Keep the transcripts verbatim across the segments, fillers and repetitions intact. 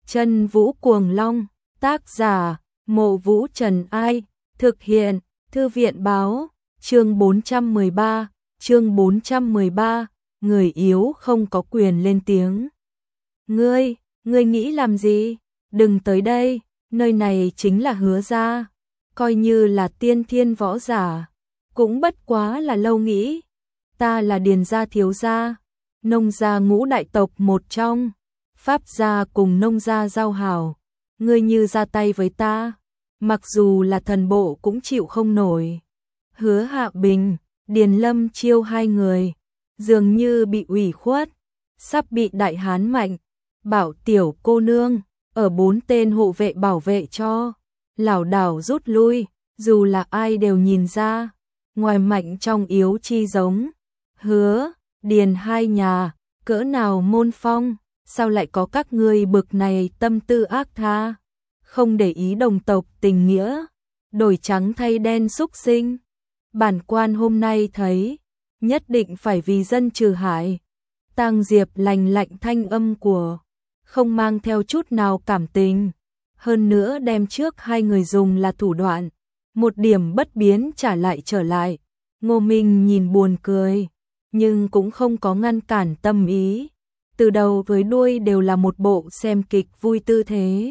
Chân Vũ Cuồng Long, tác giả, Mộ Vũ Trần Ai, thực hiện, Thư viện báo, chương bốn trăm mười ba, chương bốn trăm mười ba, người yếu không có quyền lên tiếng. Ngươi, ngươi nghĩ làm gì? Đừng tới đây, nơi này chính là Hứa gia, coi như là tiên thiên võ giả, cũng bất quá là lâu nghĩ. Ta là Điền gia thiếu gia, nông gia ngũ đại tộc một trong, Pháp gia cùng nông gia giao hảo, ngươi như ra tay với ta, mặc dù là thần bộ cũng chịu không nổi. Hứa Hạ Bình, Điền Lâm Chiêu hai người, dường như bị ủy khuất, sắp bị đại hán mạnh, bảo tiểu cô nương, ở bốn tên hộ vệ bảo vệ cho, lảo đảo rút lui, dù là ai đều nhìn ra, ngoài mạnh trong yếu chi giống. Hứa, Điền hai nhà, cỡ nào môn phong, sao lại có các ngươi bực này tâm tư ác tha, không để ý đồng tộc tình nghĩa, đổi trắng thay đen xúc sinh. Bản quan hôm nay thấy, nhất định phải vì dân trừ hại. Tang Diệp lành lạnh thanh âm của, không mang theo chút nào cảm tình, hơn nữa đem trước hai người dùng là thủ đoạn, một điểm bất biến trả lại trở lại. Ngô Minh nhìn buồn cười, nhưng cũng không có ngăn cản tâm ý, từ đầu với đuôi đều là một bộ xem kịch vui tư thế.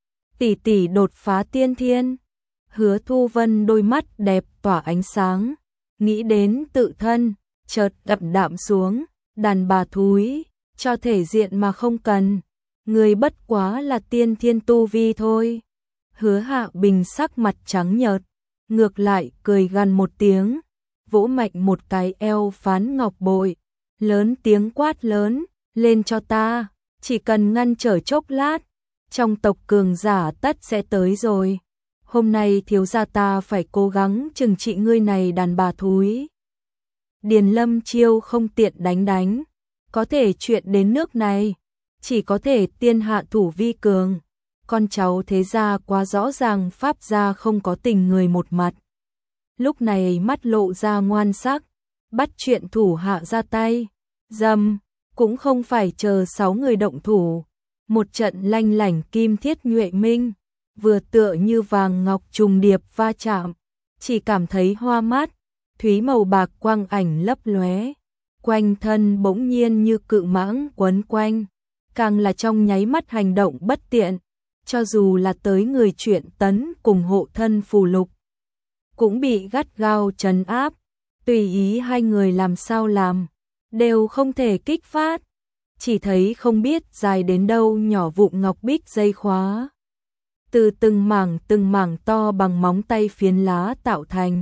Tỷ tỷ đột phá tiên thiên, Hứa Thu Vân đôi mắt đẹp tỏa ánh sáng, nghĩ đến tự thân, chợt đậm đạm xuống, đàn bà thúi, cho thể diện mà không cần, người bất quá là tiên thiên tu vi thôi. Hứa Hạ Bình sắc mặt trắng nhợt, ngược lại cười gằn một tiếng, vỗ mạnh một cái eo Phán Ngọc Bội, lớn tiếng quát lớn, lên cho ta, chỉ cần ngăn trở chốc lát, trong tộc cường giả tất sẽ tới rồi. Hôm nay thiếu gia ta phải cố gắng trừng trị ngươi này đàn bà thúi. Điền Lâm Chiêu không tiện đánh đánh, có thể chuyện đến nước này, chỉ có thể tiên hạ thủ vi cường. Con cháu thế gia quá rõ ràng Pháp gia không có tình người một mặt. Lúc này mắt lộ ra ngoan sắc, bắt chuyện thủ hạ ra tay, dầm, cũng không phải chờ sáu người động thủ. Một trận lanh lảnh kim thiết nhuệ minh, vừa tựa như vàng ngọc trùng điệp va chạm, chỉ cảm thấy hoa mát, thúy màu bạc quang ảnh lấp lóe, quanh thân bỗng nhiên như cự mãng quấn quanh, càng là trong nháy mắt hành động bất tiện, cho dù là tới người chuyện tấn cùng hộ thân phù lục, cũng bị gắt gao trấn áp, tùy ý hai người làm sao làm, đều không thể kích phát, chỉ thấy không biết dài đến đâu nhỏ vụn ngọc bích dây khóa, từ từng mảng từng mảng to bằng móng tay phiến lá tạo thành,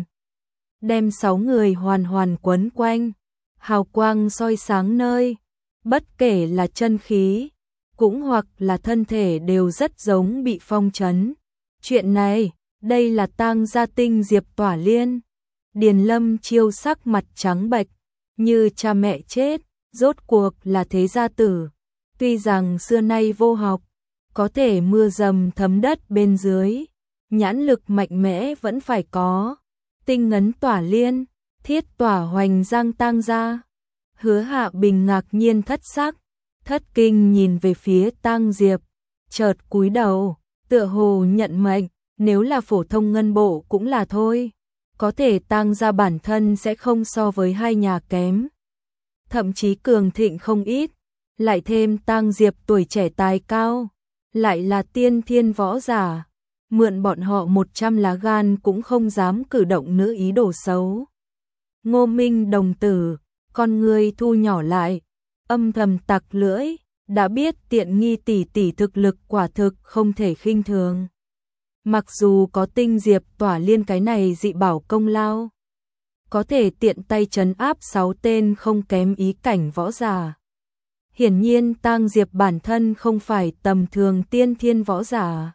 đem sáu người hoàn hoàn quấn quanh, hào quang soi sáng nơi, bất kể là chân khí, cũng hoặc là thân thể đều rất giống bị phong trấn. Chuyện này, đây là Tang gia tinh Diệp Tỏa Liên. Điền Lâm Chiêu sắc mặt trắng bệch, như cha mẹ chết, rốt cuộc là thế gia tử. Tuy rằng xưa nay vô học, có thể mưa dầm thấm đất bên dưới, nhãn lực mạnh mẽ vẫn phải có. Tinh ngấn Tỏa Liên, thiết tỏa hoành giang Tang gia. Hứa Hạ Bình ngạc nhiên thất sắc, thất kinh nhìn về phía Tang Diệp, chợt cúi đầu, tựa hồ nhận mệnh, nếu là phổ thông ngân bộ cũng là thôi, có thể Tang gia bản thân sẽ không so với hai nhà kém, thậm chí cường thịnh không ít, lại thêm Tang Diệp tuổi trẻ tài cao, lại là tiên thiên võ giả, mượn bọn họ một trăm lá gan cũng không dám cử động nữ ý đồ xấu. Ngô Minh đồng tử, con người thu nhỏ lại, âm thầm tặc lưỡi, đã biết tiện nghi tỷ tỷ thực lực quả thực không thể khinh thường. Mặc dù có tinh Diệp Tỏa Liên cái này dị bảo công lao, có thể tiện tay trấn áp sáu tên không kém ý cảnh võ giả. Hiển nhiên Tang Diệp bản thân không phải tầm thường tiên thiên võ giả.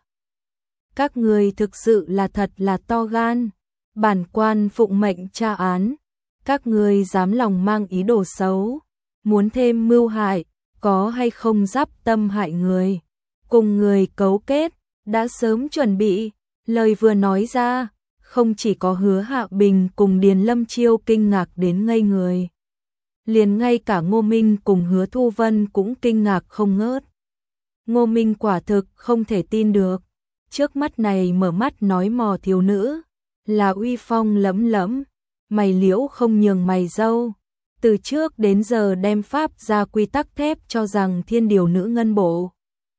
Các người thực sự là thật là to gan, bản quan phụng mệnh tra án, các người dám lòng mang ý đồ xấu, muốn thêm mưu hại, có hay không giáp tâm hại người, cùng người cấu kết, đã sớm chuẩn bị. Lời vừa nói ra, không chỉ có Hứa Hạ Bình cùng Điền Lâm Chiêu kinh ngạc đến ngây người, liền ngay cả Ngô Minh cùng Hứa Thu Vân cũng kinh ngạc không ngớt. Ngô Minh quả thực không thể tin được. Trước mắt này mở mắt nói mò thiếu nữ, là uy phong lẫm lẫm, mày liễu không nhường mày râu. Từ trước đến giờ đem pháp ra quy tắc thép cho rằng thiên điều nữ ngân bộ.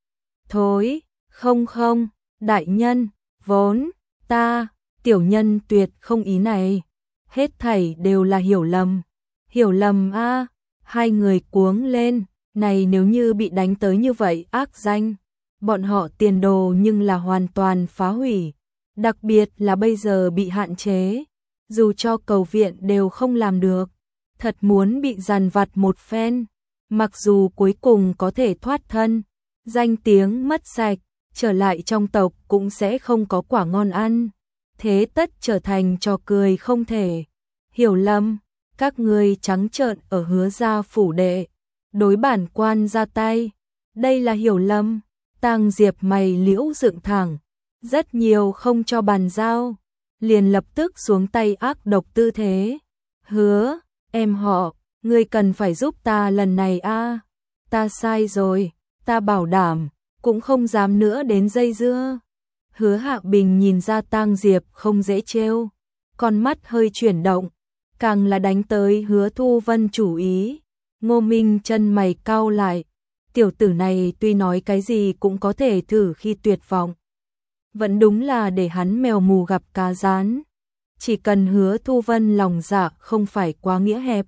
Thối, không không, đại nhân, vốn, ta, tiểu nhân tuyệt không ý này. Hết thảy đều là hiểu lầm. Hiểu lầm a. Hai người cuống lên, này nếu như bị đánh tới như vậy ác danh, bọn họ tiền đồ nhưng là hoàn toàn phá hủy, đặc biệt là bây giờ bị hạn chế, dù cho cầu viện đều không làm được, thật muốn bị dằn vặt một phen, mặc dù cuối cùng có thể thoát thân, danh tiếng mất sạch, trở lại trong tộc cũng sẽ không có quả ngon ăn, thế tất trở thành trò cười không thể. Hiểu lầm, các ngươi trắng trợn ở Hứa gia phủ đệ, đối bản quan ra tay, đây là hiểu lầm. Tang Diệp mày liễu dựng thẳng, rất nhiều không cho bàn giao, liền lập tức xuống tay ác độc tư thế. Hứa, em họ, ngươi cần phải giúp ta lần này a. Ta sai rồi, ta bảo đảm, cũng không dám nữa đến dây dưa. Hứa Hạ Bình nhìn ra Tang Diệp không dễ trêu, con mắt hơi chuyển động, càng là đánh tới Hứa Thu Vân chủ ý. Ngô Minh chân mày cau lại, tiểu tử này tuy nói cái gì cũng có thể thử khi tuyệt vọng. Vẫn đúng là để hắn mèo mù gặp cá rán. Chỉ cần Hứa Thu Vân lòng dạ không phải quá nghĩa hẹp.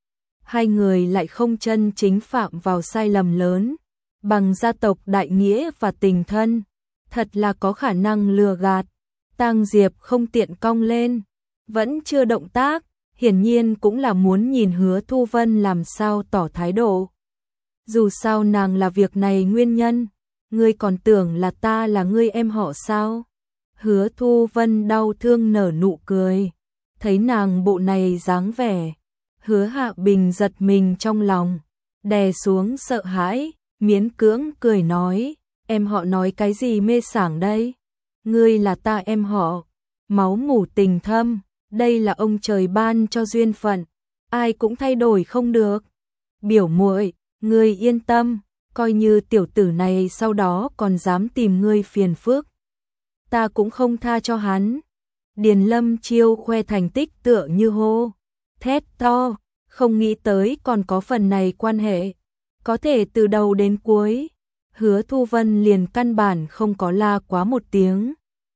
Hai người lại không chân chính phạm vào sai lầm lớn. Bằng gia tộc đại nghĩa và tình thân, thật là có khả năng lừa gạt. Tang Diệp không tiện cong lên, vẫn chưa động tác, hiển nhiên cũng là muốn nhìn Hứa Thu Vân làm sao tỏ thái độ. Dù sao nàng là việc này nguyên nhân, ngươi còn tưởng là ta là ngươi em họ sao? Hứa Thu Vân đau thương nở nụ cười, thấy nàng bộ này dáng vẻ, Hứa Hạ Bình giật mình trong lòng, đè xuống sợ hãi, miễn cưỡng cười nói, em họ nói cái gì mê sảng đây? Ngươi là ta em họ, máu mủ tình thâm, đây là ông trời ban cho duyên phận, ai cũng thay đổi không được. Biểu muội, ngươi yên tâm, coi như tiểu tử này sau đó còn dám tìm ngươi phiền phức, ta cũng không tha cho hắn. Điền Lâm Chiêu khoe thành tích tựa như hô, thét to, không nghĩ tới còn có phần này quan hệ, có thể từ đầu đến cuối. Hứa Thu Vân liền căn bản không có la quá một tiếng,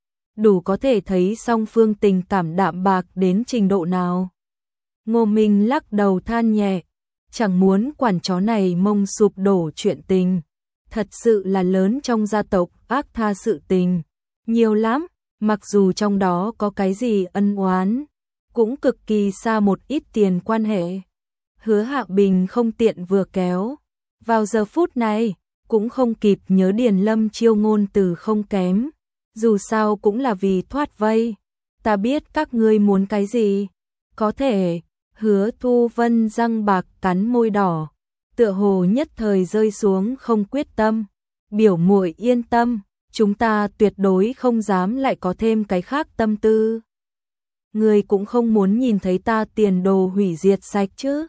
đủ có thể thấy song phương tình cảm đạm bạc đến trình độ nào. Ngô Minh lắc đầu than nhẹ, chẳng muốn quản chó này mông sụp đổ chuyện tình, thật sự là lớn trong gia tộc ác tha sự tình, nhiều lắm, mặc dù trong đó có cái gì ân oán, cũng cực kỳ xa một ít tiền quan hệ. Hứa Hạ Bình không tiện vừa kéo, vào giờ phút này, cũng không kịp nhớ Điền Lâm Chiêu ngôn từ không kém, dù sao cũng là vì thoát vây, ta biết các ngươi muốn cái gì, có thể. Hứa Thu Vân răng bạc cắn môi đỏ, tựa hồ nhất thời rơi xuống không quyết tâm. Biểu muội yên tâm, chúng ta tuyệt đối không dám lại có thêm cái khác tâm tư. Ngươi cũng không muốn nhìn thấy ta tiền đồ hủy diệt sạch chứ?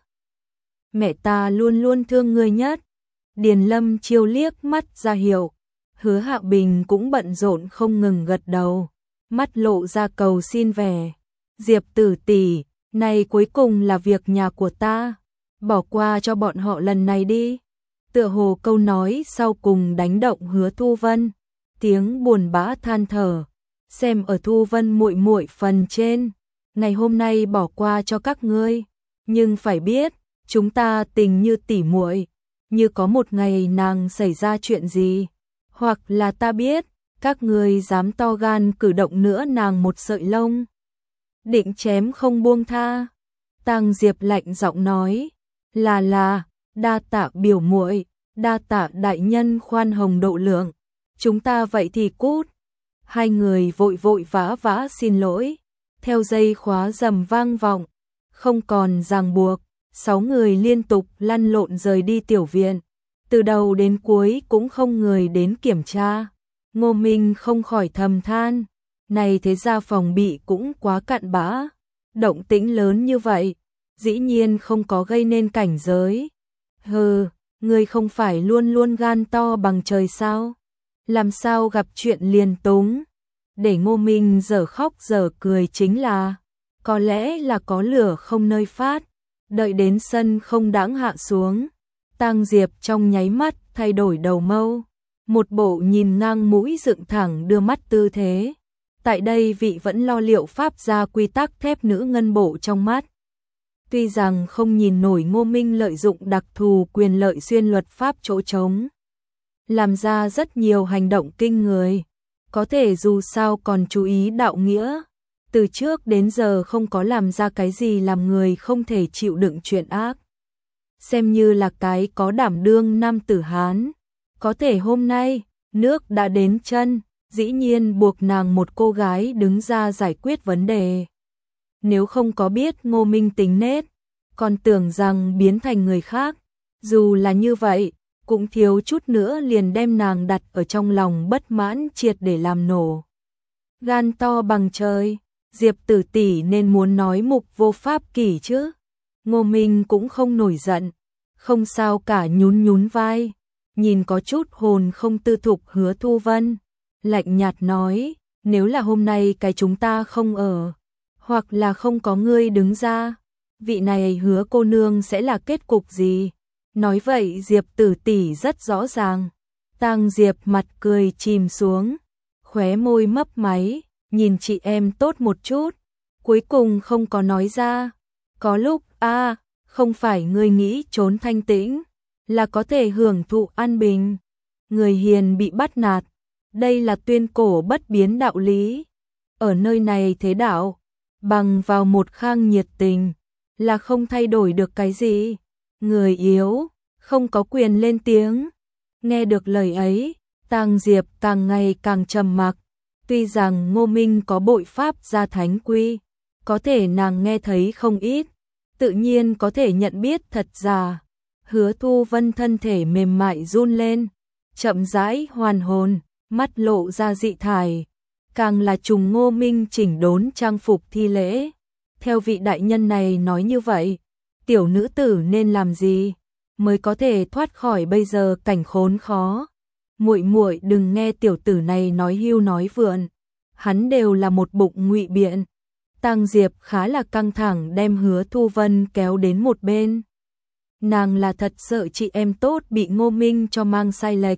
Mẹ ta luôn luôn thương ngươi nhất. Điền Lâm Chiêu liếc mắt ra hiệu, Hứa Hạ Bình cũng bận rộn không ngừng gật đầu, mắt lộ ra cầu xin vẻ. Diệp tử tỷ, này cuối cùng là việc nhà của ta, bỏ qua cho bọn họ lần này đi. Tựa hồ câu nói sau cùng đánh động Hứa Thu Vân, tiếng buồn bã than thở, xem ở Thu Vân muội muội phần trên, ngày hôm nay bỏ qua cho các ngươi, nhưng phải biết, chúng ta tình như tỉ muội, như có một ngày nàng xảy ra chuyện gì, hoặc là ta biết, các ngươi dám to gan cử động nữa nàng một sợi lông, định chém không buông tha. Tang Diệp lạnh giọng nói, là là, đa tạ biểu muội, đa tạ đại nhân khoan hồng độ lượng, chúng ta vậy thì cút. Hai người vội vội vã vã xin lỗi, theo dây khóa rầm vang vọng, không còn ràng buộc, sáu người liên tục lăn lộn rời đi tiểu viện, từ đầu đến cuối cũng không người đến kiểm tra. Ngô Minh không khỏi thầm than, này thế ra phòng bị cũng quá cặn bã, động tĩnh lớn như vậy, dĩ nhiên không có gây nên cảnh giới. Hừ, ngươi không phải luôn luôn gan to bằng trời sao? Làm sao gặp chuyện liền túng? Để Ngô Minh giờ khóc giờ cười chính là, có lẽ là có lửa không nơi phát, đợi đến sân không đãng hạ xuống. Tang Diệp trong nháy mắt thay đổi đầu mâu, một bộ nhìn ngang mũi dựng thẳng đưa mắt tư thế. Tại đây vị vẫn lo liệu pháp ra quy tắc thép nữ ngân bộ trong mắt. Tuy rằng không nhìn nổi Ngô Minh lợi dụng đặc thù quyền lợi xuyên luật pháp chỗ trống, làm ra rất nhiều hành động kinh người, có thể dù sao còn chú ý đạo nghĩa, từ trước đến giờ không có làm ra cái gì làm người không thể chịu đựng chuyện ác. Xem như là cái có đảm đương nam tử Hán, có thể hôm nay, nước đã đến chân, dĩ nhiên buộc nàng một cô gái đứng ra giải quyết vấn đề. Nếu không có biết Ngô Minh tính nết, còn tưởng rằng biến thành người khác, dù là như vậy, cũng thiếu chút nữa liền đem nàng đặt ở trong lòng bất mãn triệt để làm nổ. Gan to bằng trời, Diệp Tử tỷ nên muốn nói mục vô pháp kỷ chứ. Ngô Minh cũng không nổi giận, không sao cả, nhún nhún vai, nhìn có chút hồn không tư thục Hứa Thu Vân, lạnh nhạt nói, nếu là hôm nay cái chúng ta không ở, hoặc là không có ngươi đứng ra, vị này Hứa cô nương sẽ là kết cục gì? Nói vậy Diệp Tử tỷ rất rõ ràng. Tang Diệp mặt cười chìm xuống, khóe môi mấp máy, nhìn chị em tốt một chút, cuối cùng không có nói ra. Có lúc a, à, không phải ngươi nghĩ trốn thanh tĩnh là có thể hưởng thụ an bình. Người hiền bị bắt nạt, đây là tuyên cổ bất biến đạo lý. Ở nơi này thế đạo, bằng vào một khang nhiệt tình là không thay đổi được cái gì. Người yếu không có quyền lên tiếng. Nghe được lời ấy, Tang Diệp càng ngày càng trầm mặc. Tuy rằng Ngô Minh có bội pháp gia thánh quy, có thể nàng nghe thấy không ít, tự nhiên có thể nhận biết thật giả. Hứa Thu Vân thân thể mềm mại run lên, chậm rãi hoàn hồn, mắt lộ ra dị thải, càng là trùng Ngô Minh chỉnh đốn trang phục thi lễ. Theo vị đại nhân này nói như vậy, tiểu nữ tử nên làm gì mới có thể thoát khỏi bây giờ cảnh khốn khó? Muội muội đừng nghe tiểu tử này nói hưu nói vượn, hắn đều là một bụng ngụy biện. Tang Diệp khá là căng thẳng đem Hứa Thu Vân kéo đến một bên. Nàng là thật sợ chị em tốt bị Ngô Minh cho mang sai lệch.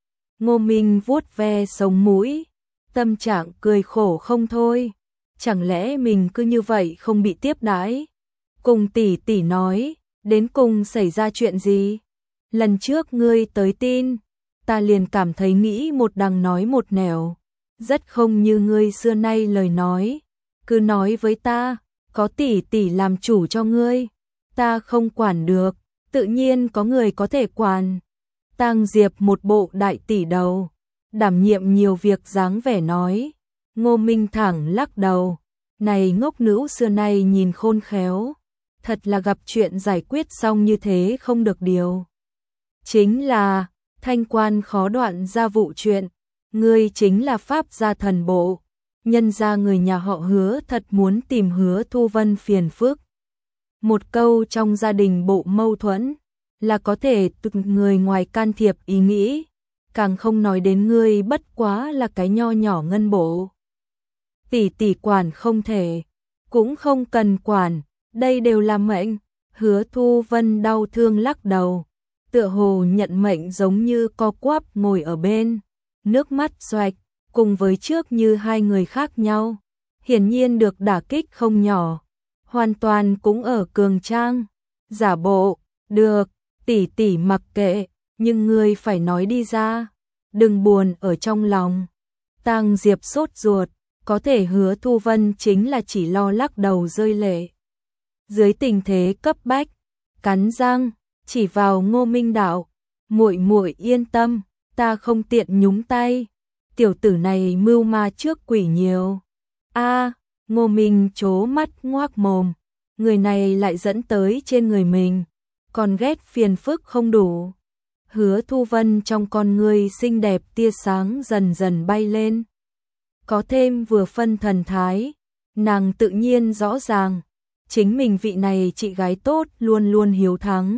Ngô Minh vuốt ve sống mũi, tâm trạng cười khổ không thôi. Chẳng lẽ mình cứ như vậy không bị tiếp đãi? Cùng tỷ tỷ nói, đến cùng xảy ra chuyện gì? Lần trước ngươi tới tin, ta liền cảm thấy nghĩ một đằng nói một nẻo, rất không như ngươi xưa nay lời nói. Cứ nói với ta, có tỷ tỷ làm chủ cho ngươi, ta không quản được, tự nhiên có người có thể quản. Tang Diệp một bộ đại tỷ đầu, đảm nhiệm nhiều việc dáng vẻ nói. Ngô Minh thẳng lắc đầu, này ngốc nữ xưa nay nhìn khôn khéo, thật là gặp chuyện giải quyết xong như thế không được điều. Chính là, thanh quan khó đoạn ra vụ chuyện, ngươi chính là pháp gia thần bộ, nhân ra người nhà họ Hứa thật muốn tìm Hứa Thu Vân phiền phức. Một câu trong gia đình bộ mâu thuẫn, là có thể tự người ngoài can thiệp ý nghĩ, càng không nói đến ngươi bất quá là cái nho nhỏ ngân bộ. Tỷ tỷ quản không thể, cũng không cần quản, đây đều là mệnh. Hứa Thu Vân đau thương lắc đầu, tựa hồ nhận mệnh giống như co quắp ngồi ở bên, nước mắt xoạch, cùng với trước như hai người khác nhau, hiển nhiên được đả kích không nhỏ, hoàn toàn cũng ở cường trang, giả bộ, được, tỷ tỷ mặc kệ, nhưng ngươi phải nói đi ra, đừng buồn ở trong lòng. Tang Diệp sốt ruột, có thể Hứa Thu Vân chính là chỉ lo lắc đầu rơi lệ. Dưới tình thế cấp bách, cắn răng, chỉ vào Ngô Minh đạo, muội muội yên tâm, ta không tiện nhúng tay. Tiểu tử này mưu ma trước quỷ nhiều. A, Ngô Minh trố mắt ngoác mồm, người này lại dẫn tới trên người mình, còn ghét phiền phức không đủ. Hứa Thu Vân trong con ngươi xinh đẹp tia sáng dần dần bay lên, có thêm vừa phân thần thái, nàng tự nhiên rõ ràng, chính mình vị này chị gái tốt luôn luôn hiếu thắng,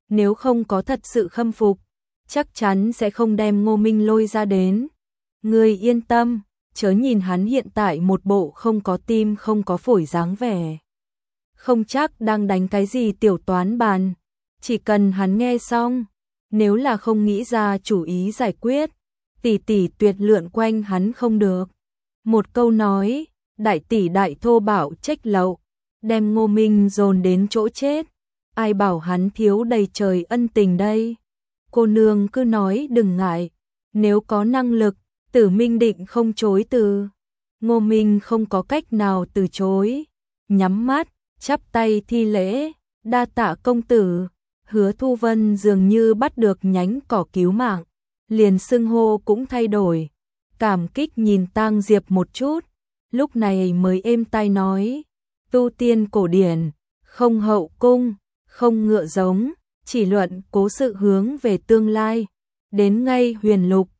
nếu không có thật sự khâm phục, chắc chắn sẽ không đem Ngô Minh lôi ra đến. Ngươi yên tâm, chớ nhìn hắn hiện tại một bộ không có tim không có phổi dáng vẻ. Không chắc đang đánh cái gì tiểu toán bàn, chỉ cần hắn nghe xong, nếu là không nghĩ ra chủ ý giải quyết, tỷ tỷ tuyệt lượn quanh hắn không được. Một câu nói, đại tỷ đại thô bạo trách lậu, đem Ngô Minh dồn đến chỗ chết. Ai bảo hắn thiếu đầy trời ân tình đây. Cô nương cứ nói đừng ngại, nếu có năng lực, Tử Minh định không chối từ. Ngô Minh không có cách nào từ chối, nhắm mắt, chắp tay thi lễ, đa tạ công tử. Hứa Thu Vân dường như bắt được nhánh cỏ cứu mạng, liền xưng hô cũng thay đổi, cảm kích nhìn Tang Diệp một chút, lúc này mới êm tai nói, tu tiên cổ điển, không hậu cung, không ngựa giống, chỉ luận cố sự hướng về tương lai, đến ngay huyền lục,